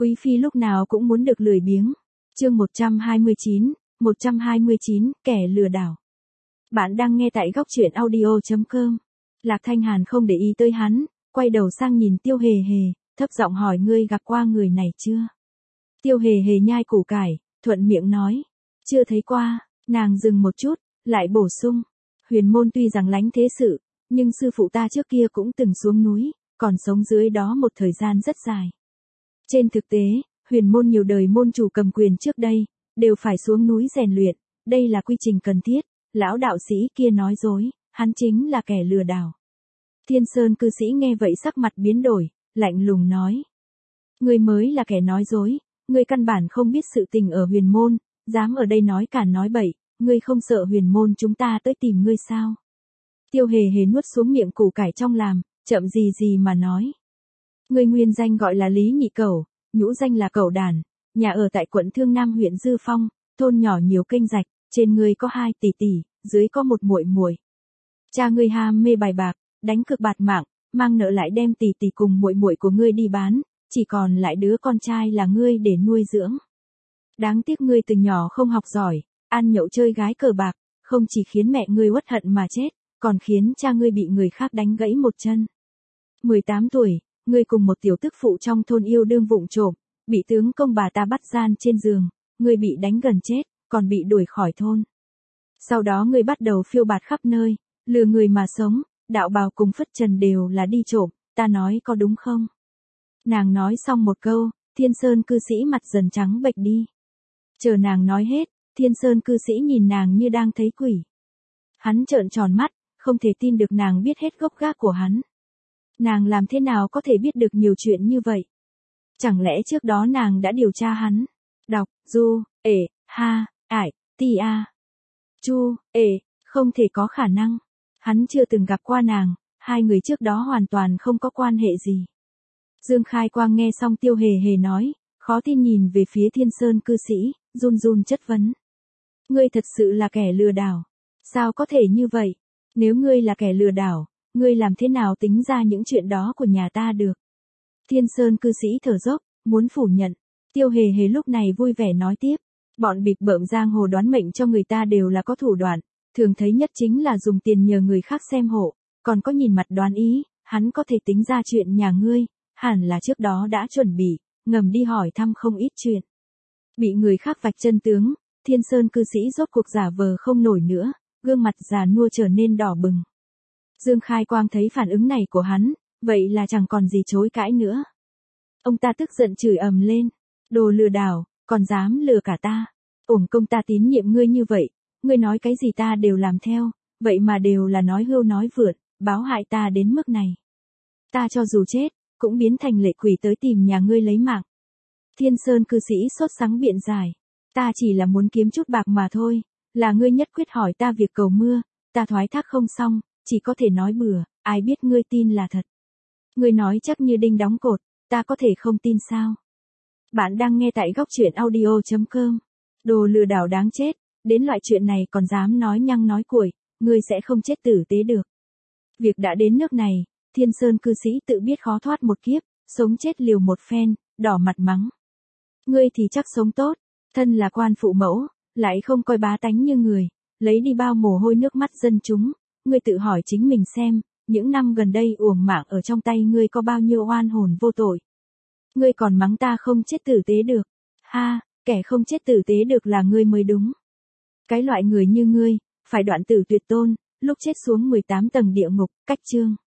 Quý phi lúc nào cũng muốn được lười biếng. Chương 129, kẻ lừa đảo. Bạn đang nghe tại góc truyện audio.com. Lạc Thanh Hàn không để ý tới hắn, quay đầu sang nhìn Tiêu Hề Hề, thấp giọng hỏi ngươi gặp qua người này chưa? Tiêu Hề Hề nhai củ cải, thuận miệng nói, chưa thấy qua. Nàng dừng một chút, lại bổ sung, Huyền Môn tuy rằng lánh thế sự, nhưng sư phụ ta trước kia cũng từng xuống núi, còn sống dưới đó một thời gian rất dài. Trên thực tế, Huyền Môn nhiều đời môn chủ cầm quyền trước đây, đều phải xuống núi rèn luyện, đây là quy trình cần thiết. Lão đạo sĩ kia nói dối, hắn chính là kẻ lừa đảo. Thiên Sơn cư sĩ nghe vậy sắc mặt biến đổi, lạnh lùng nói. Ngươi mới là kẻ nói dối, ngươi căn bản không biết sự tình ở Huyền Môn, dám ở đây nói càn nói bậy, ngươi không sợ Huyền Môn chúng ta tới tìm ngươi sao? Tiêu Hề Hề nuốt xuống miệng củ cải trong làm, chậm gì mà nói. Ngươi nguyên danh gọi là Lý Nhị Cẩu, nhũ danh là Cẩu Đản, nhà ở tại quận Thương Nam huyện Dư Phong, thôn nhỏ nhiều kênh rạch, trên ngươi có 2 tỷ tỷ, dưới có một muội muội. Cha ngươi ham mê bài bạc, đánh cược bạt mạng, mang nợ lại đem tỷ tỷ cùng muội muội của ngươi đi bán, chỉ còn lại đứa con trai là ngươi để nuôi dưỡng. Đáng tiếc ngươi từ nhỏ không học giỏi, ăn nhậu chơi gái cờ bạc, không chỉ khiến mẹ ngươi uất hận mà chết, còn khiến cha ngươi bị người khác đánh gãy một chân. 18 tuổi, ngươi cùng một tiểu tức phụ trong thôn yêu đương vụng trộm, bị tướng công bà ta bắt gian trên giường, ngươi bị đánh gần chết, còn bị đuổi khỏi thôn. Sau đó ngươi bắt đầu phiêu bạt khắp nơi, lừa người mà sống, đạo bào cùng phất trần đều là đi trộm, ta nói có đúng không? Nàng nói xong một câu, Thiên Sơn cư sĩ mặt dần trắng bệch đi. Chờ nàng nói hết, Thiên Sơn cư sĩ nhìn nàng như đang thấy quỷ. Hắn trợn tròn mắt, không thể tin được nàng biết hết gốc gác của hắn. Nàng làm thế nào có thể biết được nhiều chuyện như vậy? Chẳng lẽ trước đó nàng đã điều tra hắn? Đọc, du, ha, ải, ti a. Chu, không thể có khả năng. Hắn chưa từng gặp qua nàng, hai người trước đó hoàn toàn không có quan hệ gì. Dương Khai Quang nghe xong Tiêu Hề Hề nói, khó tin nhìn về phía Thiên Sơn cư sĩ, run run chất vấn. Ngươi thật sự là kẻ lừa đảo. Sao có thể như vậy? Nếu ngươi là kẻ lừa đảo, ngươi làm thế nào tính ra những chuyện đó của nhà ta được? Thiên Sơn cư sĩ thở dốc, muốn phủ nhận. Tiêu Hề Hề lúc này vui vẻ nói tiếp. Bọn bịp bợm giang hồ đoán mệnh cho người ta đều là có thủ đoạn, thường thấy nhất chính là dùng tiền nhờ người khác xem hộ, còn có nhìn mặt đoán ý, hắn có thể tính ra chuyện nhà ngươi, hẳn là trước đó đã chuẩn bị, ngầm đi hỏi thăm không ít chuyện. Bị người khác vạch chân tướng, Thiên Sơn cư sĩ rốt cuộc giả vờ không nổi nữa, gương mặt già nua trở nên đỏ bừng. Dương Khai Quang thấy phản ứng này của hắn, vậy là chẳng còn gì chối cãi nữa. Ông ta tức giận chửi ầm lên, đồ lừa đảo, còn dám lừa cả ta. Uổng công ta tín nhiệm ngươi như vậy, ngươi nói cái gì ta đều làm theo, vậy mà đều là nói hưu nói vượt, báo hại ta đến mức này. Ta cho dù chết, cũng biến thành lệ quỷ tới tìm nhà ngươi lấy mạng. Thiên Sơn cư sĩ sốt sắng biện giải, ta chỉ là muốn kiếm chút bạc mà thôi, là ngươi nhất quyết hỏi ta việc cầu mưa, ta thoái thác không xong, chỉ có thể nói bừa, ai biết ngươi tin là thật. Ngươi nói chắc như đinh đóng cột, ta có thể không tin sao? Bạn đang nghe tại góc truyện audio.com. Đồ lừa đảo đáng chết, đến loại chuyện này còn dám nói nhăng nói cuội, ngươi sẽ không chết tử tế được. Việc đã đến nước này, Thiên Sơn cư sĩ tự biết khó thoát một kiếp, sống chết liều một phen, đỏ mặt mắng. Ngươi thì chắc sống tốt, thân là quan phụ mẫu, lại không coi bá tánh như người, lấy đi bao mồ hôi nước mắt dân chúng, ngươi tự hỏi chính mình xem, những năm gần đây uổng mạng ở trong tay ngươi có bao nhiêu oan hồn vô tội. Ngươi còn mắng ta không chết tử tế được. Ha, kẻ không chết tử tế được là ngươi mới đúng. Cái loại người như ngươi, phải đoạn tử tuyệt tôn, lúc chết xuống 18 tầng địa ngục, cách chương.